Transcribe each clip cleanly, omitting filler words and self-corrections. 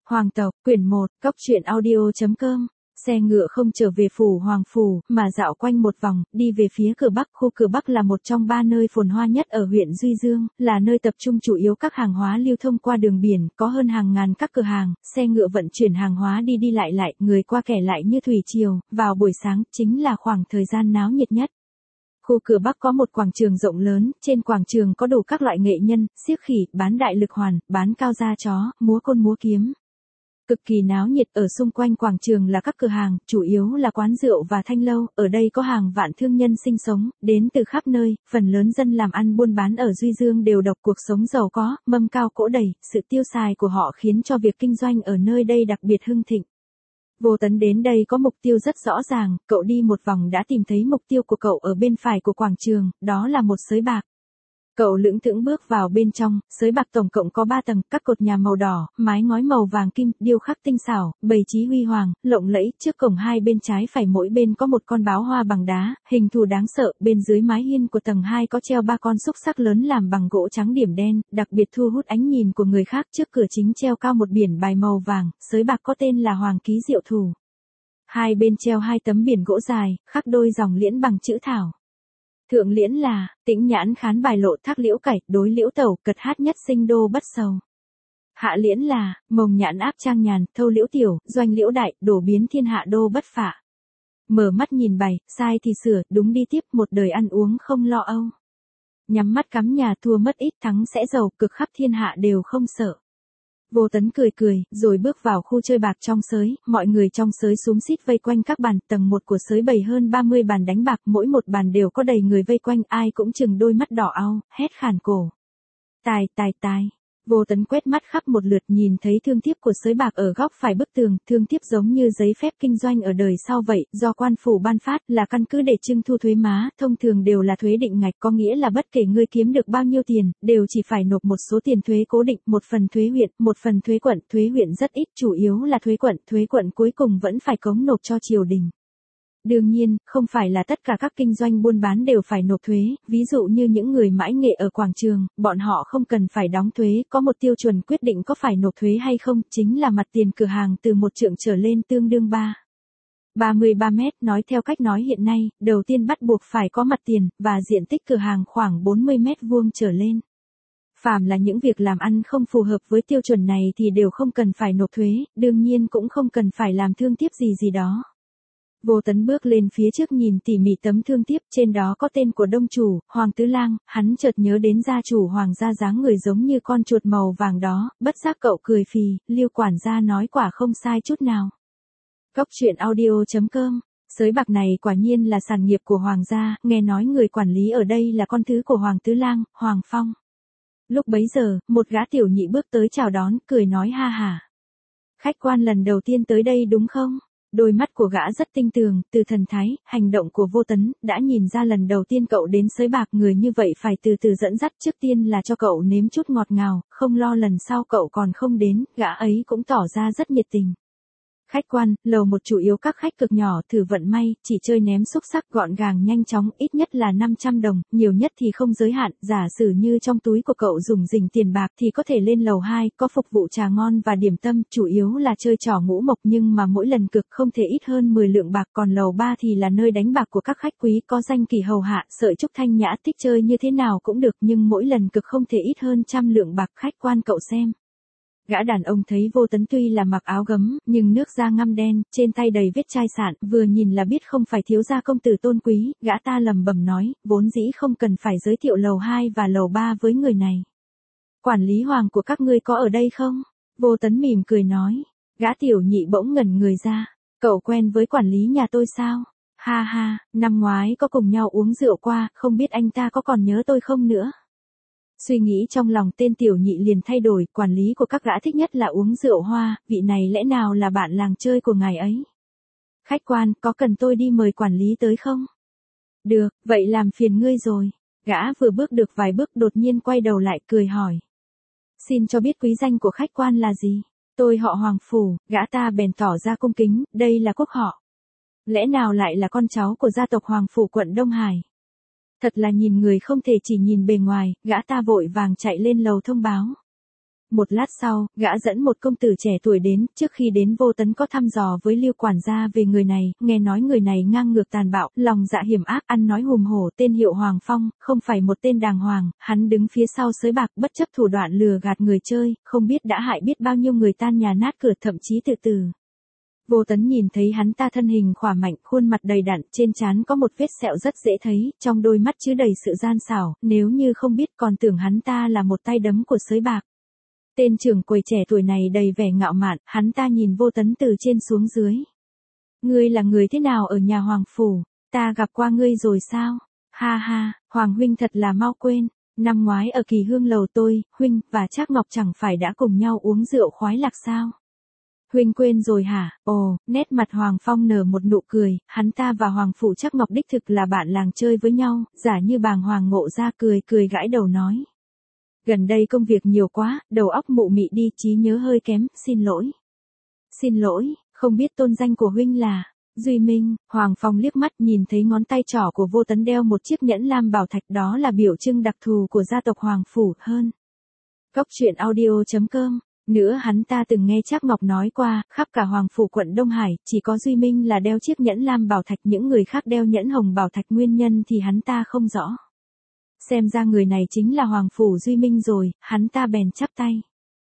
Hoàng tộc, quyển 1, Cốc truyện audio.com. Xe ngựa không trở về phủ Hoàng phủ, mà dạo quanh một vòng, đi về phía cửa Bắc. Khu cửa Bắc là một trong 3 nơi phồn hoa nhất ở huyện Duy Dương, là nơi tập trung chủ yếu các hàng hóa lưu thông qua đường biển, có hơn hàng ngàn các cửa hàng, xe ngựa vận chuyển hàng hóa đi đi lại lại, người qua kẻ lại như thủy triều. Vào buổi sáng, chính là khoảng thời gian náo nhiệt nhất. Khu cửa Bắc có một quảng trường rộng lớn, trên quảng trường có đủ các loại nghệ nhân, xiếc khỉ, bán đại lực hoàn, bán cao da chó, múa côn múa kiếm. Cực kỳ náo nhiệt. Ở xung quanh quảng trường là các cửa hàng, chủ yếu là quán rượu và thanh lâu, ở đây có hàng vạn thương nhân sinh sống, đến từ khắp nơi, phần lớn dân làm ăn buôn bán ở Duy Dương đều độc cuộc sống giàu có, mâm cao cỗ đầy, sự tiêu xài của họ khiến cho việc kinh doanh ở nơi đây đặc biệt hưng thịnh. Vô Tấn đến đây có mục tiêu rất rõ ràng, cậu đi một vòng đã tìm thấy mục tiêu của cậu ở bên phải của quảng trường, đó là một sới bạc. Cậu lững thững bước vào bên trong, sới bạc tổng cộng có 3 tầng, các cột nhà màu đỏ, mái ngói màu vàng kim, điêu khắc tinh xảo, bày trí huy hoàng, lộng lẫy, trước cổng hai bên trái phải mỗi bên có một con báo hoa bằng đá, hình thù đáng sợ, bên dưới mái hiên của tầng 2 có treo 3 con xúc xắc lớn làm bằng gỗ trắng điểm đen, đặc biệt thu hút ánh nhìn của người khác. Trước cửa chính treo cao một biển bài màu vàng, sới bạc có tên là Hoàng Ký Diệu Thủ. Hai bên treo 2 tấm biển gỗ dài, khắc đôi dòng liễn bằng chữ thảo. Thượng liễn là, tĩnh nhãn khán bài lộ thác liễu cải, đối liễu tẩu, cật hát nhất sinh đô bất sầu. Hạ liễn là, mồng nhãn áp trang nhàn, thâu liễu tiểu, doanh liễu đại, đổ biến thiên hạ đô bất phạ. Mở mắt nhìn bài, sai thì sửa, đúng đi tiếp, một đời ăn uống không lo âu. Nhắm mắt cắm nhà, thua mất ít thắng sẽ giàu, cực khắp thiên hạ đều không sợ. Vô Tấn cười cười, rồi bước vào khu chơi bạc trong sới, mọi người trong sới xúm xít vây quanh các bàn, tầng 1 của sới bày hơn 30 bàn đánh bạc, mỗi một bàn đều có đầy người vây quanh, ai cũng chừng đôi mắt đỏ au, hét khàn cổ. Tài, tài, tài. Vô Tấn quét mắt khắp một lượt, nhìn thấy thương thiếp của sới bạc ở góc phải bức tường, thương thiếp giống như giấy phép kinh doanh ở đời sau vậy, do quan phủ ban phát, là căn cứ để trưng thu thuế má, thông thường đều là thuế định ngạch, có nghĩa là bất kể ngươi kiếm được bao nhiêu tiền, đều chỉ phải nộp một số tiền thuế cố định, một phần thuế huyện, một phần thuế quận, thuế huyện rất ít, chủ yếu là thuế quận cuối cùng vẫn phải cống nộp cho triều đình. Đương nhiên, không phải là tất cả các kinh doanh buôn bán đều phải nộp thuế, ví dụ như những người mãi nghệ ở quảng trường, bọn họ không cần phải đóng thuế, có một tiêu chuẩn quyết định có phải nộp thuế hay không, chính là mặt tiền cửa hàng từ 1 trượng trở lên tương đương 33 mét, nói theo cách nói hiện nay, đầu tiên bắt buộc phải có mặt tiền, và diện tích cửa hàng khoảng 40 mét vuông trở lên. Phàm là những việc làm ăn không phù hợp với tiêu chuẩn này thì đều không cần phải nộp thuế, đương nhiên cũng không cần phải làm thương tiếp gì đó. Vô Tấn bước lên phía trước nhìn tỉ mỉ tấm thương tiếp, trên đó có tên của đông chủ, Hoàng Tứ Lang, hắn chợt nhớ đến gia chủ Hoàng gia dáng người giống như con chuột màu vàng đó, bất giác cậu cười phì, Liêu quản gia nói quả không sai chút nào. Cốc truyện audio.com. Sới bạc này quả nhiên là sản nghiệp của Hoàng gia, nghe nói người quản lý ở đây là con thứ của Hoàng Tứ Lang, Hoàng Phong. Lúc bấy giờ, một gã tiểu nhị bước tới chào đón, cười nói ha hả. Khách quan lần đầu tiên tới đây đúng không? Đôi mắt của gã rất tinh tường, từ thần thái, hành động của Vô Tấn, đã nhìn ra lần đầu tiên cậu đến sới bạc, người như vậy phải từ từ dẫn dắt, trước tiên là cho cậu nếm chút ngọt ngào, không lo lần sau cậu còn không đến, gã ấy cũng tỏ ra rất nhiệt tình. Khách quan, lầu 1 chủ yếu các khách cực nhỏ, thử vận may, chỉ chơi ném xúc xắc, gọn gàng nhanh chóng, ít nhất là 500 đồng, nhiều nhất thì không giới hạn, giả sử như trong túi của cậu dùng rình tiền bạc thì có thể lên lầu 2, có phục vụ trà ngon và điểm tâm, chủ yếu là chơi trò ngũ mộc, nhưng mà mỗi lần cực không thể ít hơn 10 lượng bạc, còn lầu 3 thì là nơi đánh bạc của các khách quý, có danh kỳ hầu hạ, sợi trúc thanh nhã, thích chơi như thế nào cũng được, nhưng mỗi lần cực không thể ít hơn 100 lượng bạc, khách quan cậu xem. Gã đàn ông thấy Vô Tấn tuy là mặc áo gấm, nhưng nước da ngăm đen, trên tay đầy vết chai sạn, vừa nhìn là biết không phải thiếu gia công tử tôn quý, gã ta lầm bầm nói, vốn dĩ không cần phải giới thiệu lầu 2 và lầu 3 với người này. Quản lý Hoàng của các ngươi có ở đây không? Vô Tấn mỉm cười nói. Gã tiểu nhị bỗng ngẩn người ra, cậu quen với quản lý nhà tôi sao? Ha ha, năm ngoái có cùng nhau uống rượu qua, không biết anh ta có còn nhớ tôi không nữa. Suy nghĩ trong lòng tên tiểu nhị liền thay đổi, quản lý của các gã thích nhất là uống rượu hoa, vị này lẽ nào là bạn làng chơi của ngài ấy? Khách quan, có cần tôi đi mời quản lý tới không? Được, vậy làm phiền ngươi rồi. Gã vừa bước được vài bước đột nhiên quay đầu lại cười hỏi. Xin cho biết quý danh của khách quan là gì? Tôi họ Hoàng phủ, gã ta bèn tỏ ra cung kính, đây là quốc họ. Lẽ nào lại là con cháu của gia tộc Hoàng phủ quận Đông Hải? Thật là nhìn người không thể chỉ nhìn bề ngoài, gã ta vội vàng chạy lên lầu thông báo. Một lát sau, gã dẫn một công tử trẻ tuổi đến, trước khi đến Vô Tấn có thăm dò với Lưu quản gia về người này, nghe nói người này ngang ngược tàn bạo, lòng dạ hiểm ác, ăn nói hùng hổ, tên hiệu Hoàng Phong, không phải một tên đàng hoàng, hắn đứng phía sau sới bạc, bất chấp thủ đoạn lừa gạt người chơi, không biết đã hại biết bao nhiêu người tan nhà nát cửa, thậm chí tự tử. Vô Tấn nhìn thấy hắn ta thân hình khỏe mạnh, khuôn mặt đầy đặn, trên trán có một vết sẹo rất dễ thấy, trong đôi mắt chứa đầy sự gian xảo, nếu như không biết còn tưởng hắn ta là một tay đấm của sới bạc. Tên trưởng quầy trẻ tuổi này đầy vẻ ngạo mạn, hắn ta nhìn Vô Tấn từ trên xuống dưới. Ngươi là người thế nào ở nhà Hoàng Phủ, ta gặp qua ngươi rồi sao? Ha ha, Hoàng huynh thật là mau quên, năm ngoái ở Kỳ Hương lầu tôi, huynh và Trác Ngọc chẳng phải đã cùng nhau uống rượu khoái lạc sao? Huynh quên rồi hả? Ồ, nét mặt Hoàng Phong nở một nụ cười, hắn ta và Hoàng Phủ Trác Ngọc đích thực là bạn làng chơi với nhau, giả như bàng hoàng ngộ ra cười gãi đầu nói. Gần đây công việc nhiều quá, đầu óc mụ mị đi, trí nhớ hơi kém, xin lỗi. Xin lỗi, không biết tôn danh của huynh là Duy Minh. Hoàng Phong liếc mắt nhìn thấy ngón tay trỏ của Vô Tấn đeo một chiếc nhẫn lam bảo thạch, đó là biểu trưng đặc thù của gia tộc Hoàng Phủ hơn. Cốc truyện audio.com. Nữa hắn ta từng nghe Trác Ngọc nói qua, khắp cả Hoàng Phủ quận Đông Hải, chỉ có Duy Minh là đeo chiếc nhẫn lam bảo thạch, những người khác đeo nhẫn hồng bảo thạch, nguyên nhân thì hắn ta không rõ. Xem ra người này chính là Hoàng Phủ Duy Minh rồi, hắn ta bèn chắp tay.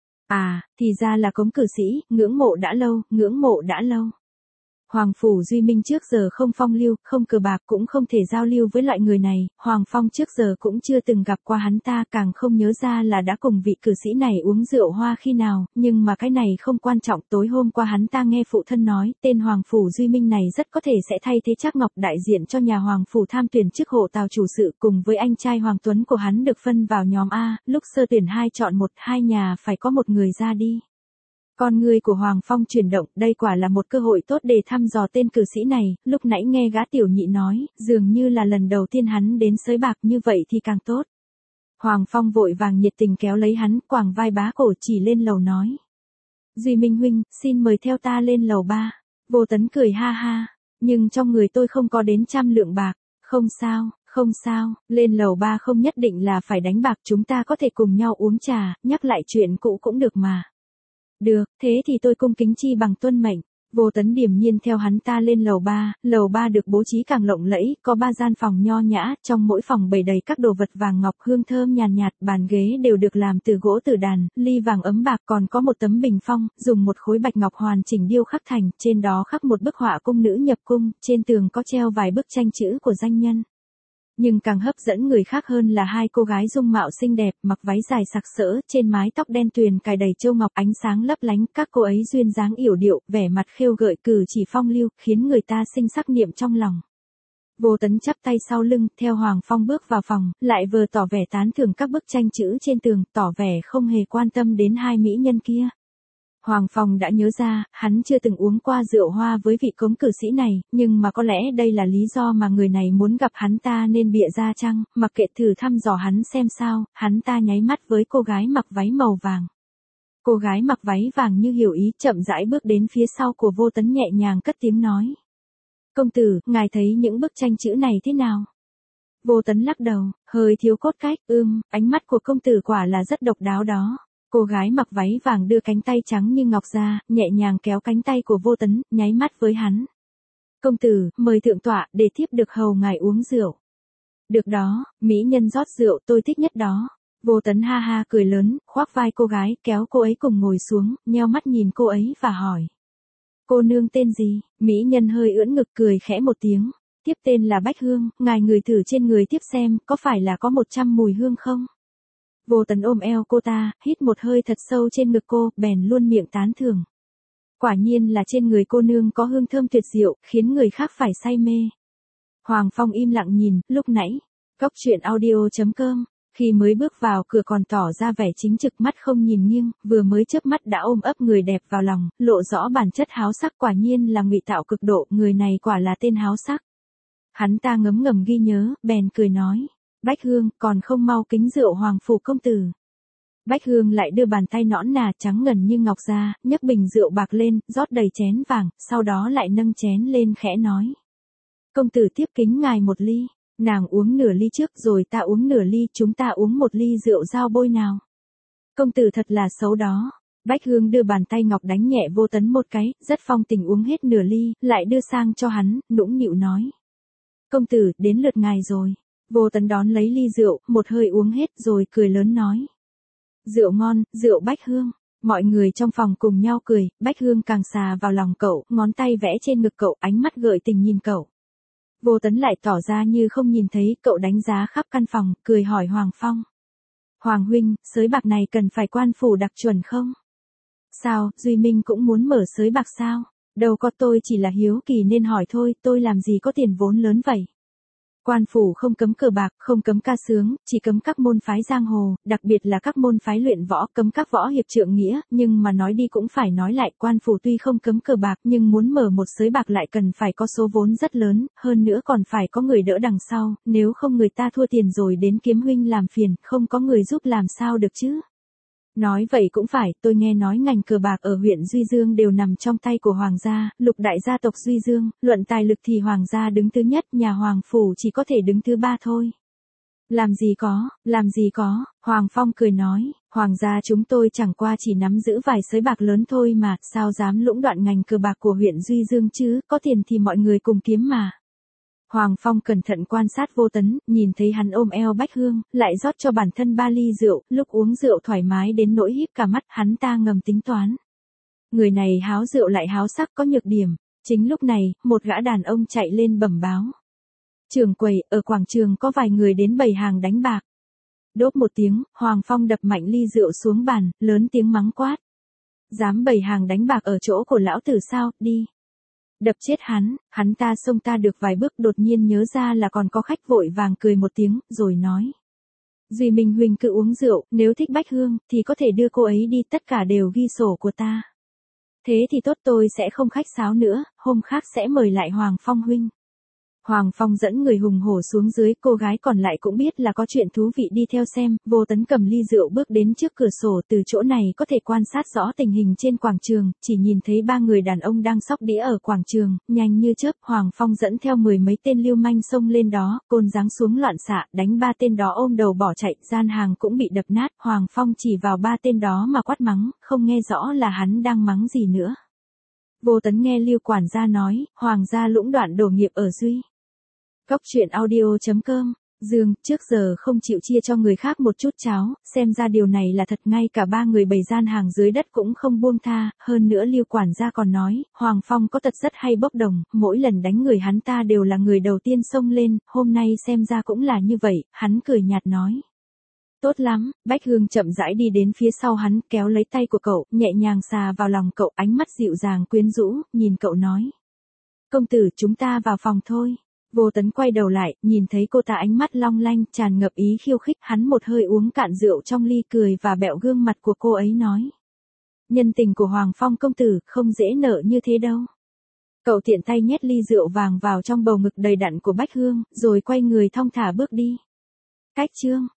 À, thì ra là Cống cử sĩ, ngưỡng mộ đã lâu, ngưỡng mộ đã lâu. Hoàng Phủ Duy Minh trước giờ không phong lưu, không cờ bạc, cũng không thể giao lưu với loại người này, Hoàng Phong trước giờ cũng chưa từng gặp qua hắn ta, càng không nhớ ra là đã cùng vị cử sĩ này uống rượu hoa khi nào, nhưng mà cái này không quan trọng, tối hôm qua hắn ta nghe phụ thân nói, tên Hoàng Phủ Duy Minh này rất có thể sẽ thay thế Trác Ngọc đại diện cho nhà Hoàng Phủ tham tuyển chức hộ tào chủ sự, cùng với anh trai Hoàng Tuấn của hắn được phân vào nhóm A, lúc sơ tuyển 2 chọn 1, hai nhà phải có một người ra đi. Con người của Hoàng Phong chuyển động, đây quả là một cơ hội tốt để thăm dò tên cử sĩ này, lúc nãy nghe gã tiểu nhị nói, dường như là lần đầu tiên hắn đến sới bạc, như vậy thì càng tốt. Hoàng Phong vội vàng nhiệt tình kéo lấy hắn, quàng vai bá cổ chỉ lên lầu nói. Duy Minh huynh, xin mời theo ta lên lầu 3. Vô Tấn cười ha ha, nhưng trong người tôi không có đến 100 lượng bạc. Không sao, không sao, lên lầu 3 không nhất định là phải đánh bạc, chúng ta có thể cùng nhau uống trà, nhắc lại chuyện cũ cũng được mà. Được, thế thì tôi cung kính chi bằng tuân mệnh. Vô Tấn điềm nhiên theo hắn ta lên lầu 3 được bố trí càng lộng lẫy, có 3 gian phòng nho nhã, trong mỗi phòng bày đầy các đồ vật vàng ngọc, hương thơm nhàn nhạt, bàn ghế đều được làm từ gỗ tử đàn, ly vàng ấm bạc, còn có một tấm bình phong, dùng một khối bạch ngọc hoàn chỉnh điêu khắc thành, trên đó khắc một bức họa cung nữ nhập cung, trên tường có treo vài bức tranh chữ của danh nhân. Nhưng càng hấp dẫn người khác hơn là 2 cô gái dung mạo xinh đẹp, mặc váy dài sặc sỡ, trên mái tóc đen tuyền cài đầy châu ngọc, ánh sáng lấp lánh, các cô ấy duyên dáng yểu điệu, vẻ mặt khêu gợi, cử chỉ phong lưu, khiến người ta sinh sắc niệm trong lòng. Vô Tấn chắp tay sau lưng, theo Hoàng Phong bước vào phòng, lại vừa tỏ vẻ tán thưởng các bức tranh chữ trên tường, tỏ vẻ không hề quan tâm đến 2 mỹ nhân kia. Hoàng Phong đã nhớ ra, hắn chưa từng uống qua rượu hoa với vị Cống cử sĩ này, nhưng mà có lẽ đây là lý do mà người này muốn gặp hắn ta nên bịa ra chăng, mặc kệ, thử thăm dò hắn xem sao, hắn ta nháy mắt với cô gái mặc váy màu vàng. Cô gái mặc váy vàng như hiểu ý, chậm rãi bước đến phía sau của Vô Tấn, nhẹ nhàng cất tiếng nói. Công tử, ngài thấy những bức tranh chữ này thế nào? Vô Tấn lắc đầu, hơi thiếu cốt cách, ánh mắt của công tử quả là rất độc đáo đó. Cô gái mặc váy vàng đưa cánh tay trắng như ngọc ra, nhẹ nhàng kéo cánh tay của Vô Tấn, nháy mắt với hắn. Công tử, mời thượng tọa, để thiếp được hầu ngài uống rượu. Được đó, mỹ nhân rót rượu, tôi thích nhất đó. Vô Tấn ha ha cười lớn, khoác vai cô gái, kéo cô ấy cùng ngồi xuống, nheo mắt nhìn cô ấy và hỏi. Cô nương tên gì? Mỹ nhân hơi ưỡn ngực cười khẽ một tiếng. Tiếp tên là Bách Hương, ngài ngửi thử trên người tiếp xem, có phải là có 100 mùi hương không? Vô Tấn ôm eo cô ta, hít một hơi thật sâu trên ngực cô, bèn luôn miệng tán thưởng. Quả nhiên là trên người cô nương có hương thơm tuyệt diệu, khiến người khác phải say mê. Hoàng Phong im lặng nhìn, lúc nãy, cốc truyện audio.com, khi mới bước vào cửa còn tỏ ra vẻ chính trực, mắt không nhìn nghiêng, vừa mới chớp mắt đã ôm ấp người đẹp vào lòng, lộ rõ bản chất háo sắc, quả nhiên là ngụy tạo cực độ, người này quả là tên háo sắc. Hắn ta ngấm ngầm ghi nhớ, bèn cười nói. Bách Hương, còn không mau kính rượu Hoàng Phủ công tử. Bách Hương lại đưa bàn tay nõn nà trắng ngần như ngọc ra, nhấc bình rượu bạc lên, rót đầy chén vàng, sau đó lại nâng chén lên khẽ nói. Công tử tiếp kính ngài một ly, nàng uống nửa ly trước rồi ta uống nửa ly, chúng ta uống một ly rượu giao bôi nào. Công tử thật là xấu đó. Bách Hương đưa bàn tay ngọc đánh nhẹ Vô Tấn một cái, rất phong tình uống hết nửa ly, lại đưa sang cho hắn, nũng nịu nói. Công tử, đến lượt ngài rồi. Vô Tấn đón lấy ly rượu, một hơi uống hết rồi cười lớn nói. Rượu ngon, rượu Bách Hương. Mọi người trong phòng cùng nhau cười, Bách Hương càng xà vào lòng cậu, ngón tay vẽ trên ngực cậu, ánh mắt gợi tình nhìn cậu. Vô Tấn lại tỏ ra như không nhìn thấy, cậu đánh giá khắp căn phòng, cười hỏi Hoàng Phong. Hoàng huynh, sới bạc này cần phải quan phủ đặc chuẩn không? Sao, Duy Minh cũng muốn mở sới bạc sao? Đâu có, tôi chỉ là hiếu kỳ nên hỏi thôi, tôi làm gì có tiền vốn lớn vậy? Quan phủ không cấm cờ bạc, không cấm ca sướng, chỉ cấm các môn phái giang hồ, đặc biệt là các môn phái luyện võ, cấm các võ hiệp trượng nghĩa, nhưng mà nói đi cũng phải nói lại, quan phủ tuy không cấm cờ bạc nhưng muốn mở một sới bạc lại cần phải có số vốn rất lớn, hơn nữa còn phải có người đỡ đằng sau, nếu không người ta thua tiền rồi đến kiếm huynh làm phiền, không có người giúp làm sao được chứ. Nói vậy cũng phải, tôi nghe nói ngành cờ bạc ở huyện Duy Dương đều nằm trong tay của Hoàng gia, lục đại gia tộc Duy Dương, luận tài lực thì Hoàng gia đứng thứ nhất, nhà Hoàng phủ chỉ có thể đứng thứ ba thôi. Làm gì có, Hoàng Phong cười nói, Hoàng gia chúng tôi chẳng qua chỉ nắm giữ vài sới bạc lớn thôi mà, sao dám lũng đoạn ngành cờ bạc của huyện Duy Dương chứ, có tiền thì mọi người cùng kiếm mà. Hoàng Phong cẩn thận quan sát Vô Tấn, nhìn thấy hắn ôm eo Bách Hương, lại rót cho bản thân 3 ly rượu, lúc uống rượu thoải mái đến nỗi híp cả mắt, hắn ta ngầm tính toán. Người này háo rượu lại háo sắc có nhược điểm. Chính lúc này, một gã đàn ông chạy lên bẩm báo. Trưởng quầy, ở quảng trường có vài người đến bày hàng đánh bạc. Đốp một tiếng, Hoàng Phong đập mạnh ly rượu xuống bàn, lớn tiếng mắng quát. Dám bày hàng đánh bạc ở chỗ của lão tử sao, đi. Đập chết hắn ta xông ta được vài bước đột nhiên nhớ ra là còn có khách vội vàng cười một tiếng, rồi nói. Duy Minh huynh cứ uống rượu, nếu thích Bách Hương, thì có thể đưa cô ấy đi, tất cả đều ghi sổ của ta. Thế thì tốt, tôi sẽ không khách sáo nữa, hôm khác sẽ mời lại Hoàng Phong huynh. Hoàng Phong dẫn người hùng hổ xuống dưới, cô gái còn lại cũng biết là có chuyện thú vị đi theo xem, Vô Tấn cầm ly rượu bước đến trước cửa sổ, từ chỗ này có thể quan sát rõ tình hình trên quảng trường, chỉ nhìn thấy 3 người đàn ông đang xóc đĩa ở quảng trường, nhanh như chớp, Hoàng Phong dẫn theo 10 mấy tên lưu manh xông lên đó, côn giáng xuống loạn xạ, đánh 3 tên đó ôm đầu bỏ chạy, gian hàng cũng bị đập nát, Hoàng Phong chỉ vào 3 tên đó mà quát mắng, không nghe rõ là hắn đang mắng gì nữa. Vô Tấn nghe Lưu quản gia nói, Hoàng gia lũng đoạn đổ nghiệp ở Duy. Cốc truyện audio.com, Dương, trước giờ không chịu chia cho người khác một chút cháo, xem ra điều này là thật, ngay cả 3 người bày gian hàng dưới đất cũng không buông tha, hơn nữa Lưu quản gia còn nói, Hoàng Phong có tật rất hay bốc đồng, mỗi lần đánh người hắn ta đều là người đầu tiên xông lên, hôm nay xem ra cũng là như vậy, hắn cười nhạt nói. Tốt lắm, Bách Hương chậm rãi đi đến phía sau hắn, kéo lấy tay của cậu, nhẹ nhàng xà vào lòng cậu, ánh mắt dịu dàng quyến rũ, nhìn cậu nói. Công tử, chúng ta vào phòng thôi. Vô Tấn quay đầu lại, nhìn thấy cô ta ánh mắt long lanh, tràn ngập ý khiêu khích, hắn một hơi uống cạn rượu trong ly, cười và bẹo gương mặt của cô ấy nói. Nhân tình của Hoàng Phong công tử, không dễ nợ như thế đâu. Cậu tiện tay nhét ly rượu vàng vào trong bầu ngực đầy đặn của Bách Hương, rồi quay người thong thả bước đi. Cách chương